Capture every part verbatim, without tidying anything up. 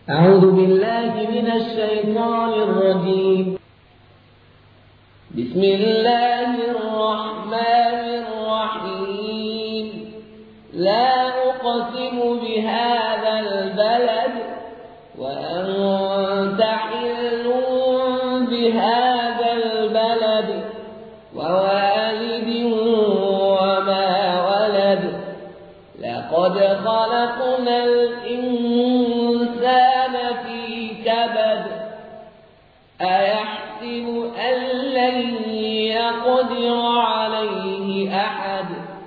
أعوذ بالله من الشيطان الرجيم. بسم الله الرحمن الرحيم. لا أقسم بهذا البلد وأنت حل بهذا البلد ووالد وما ولد. لقد خلقنا الإنسان في كبد. أيحسب أن لن يقدر عليه أحد.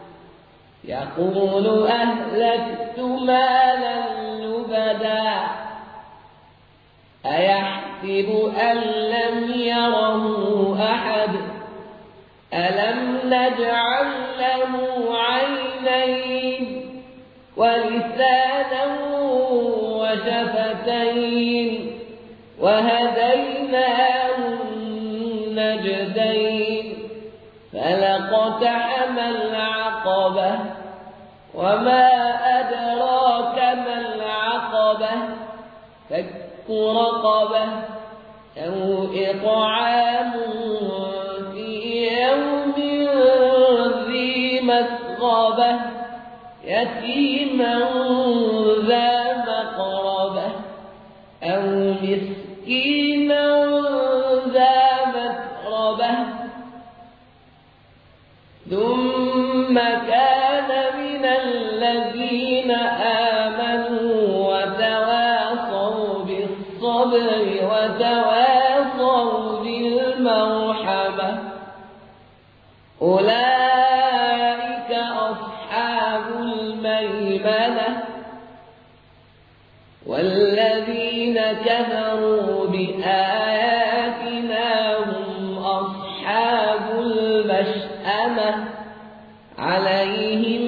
يقول أهلكت مالا لبدا. أيحسب أن لم يره أحد. ألم نجعل له عينين ولسانا وشفتين وهديناه النجدين. فلاقتحم العقبة وما أدراك ما العقبة. فك رقبة أو إطعام في يوم ذي مسغبة يتيما ذا مقربة أو مسكينا ذا متربة. ثم كان من الذين آمنوا وتواصوا بالصبر وتواصوا بالمرحمة. أولئك أصحاب الميمنة. والذين كفروا بآياتنا هم أصحاب المشأمة. عليهم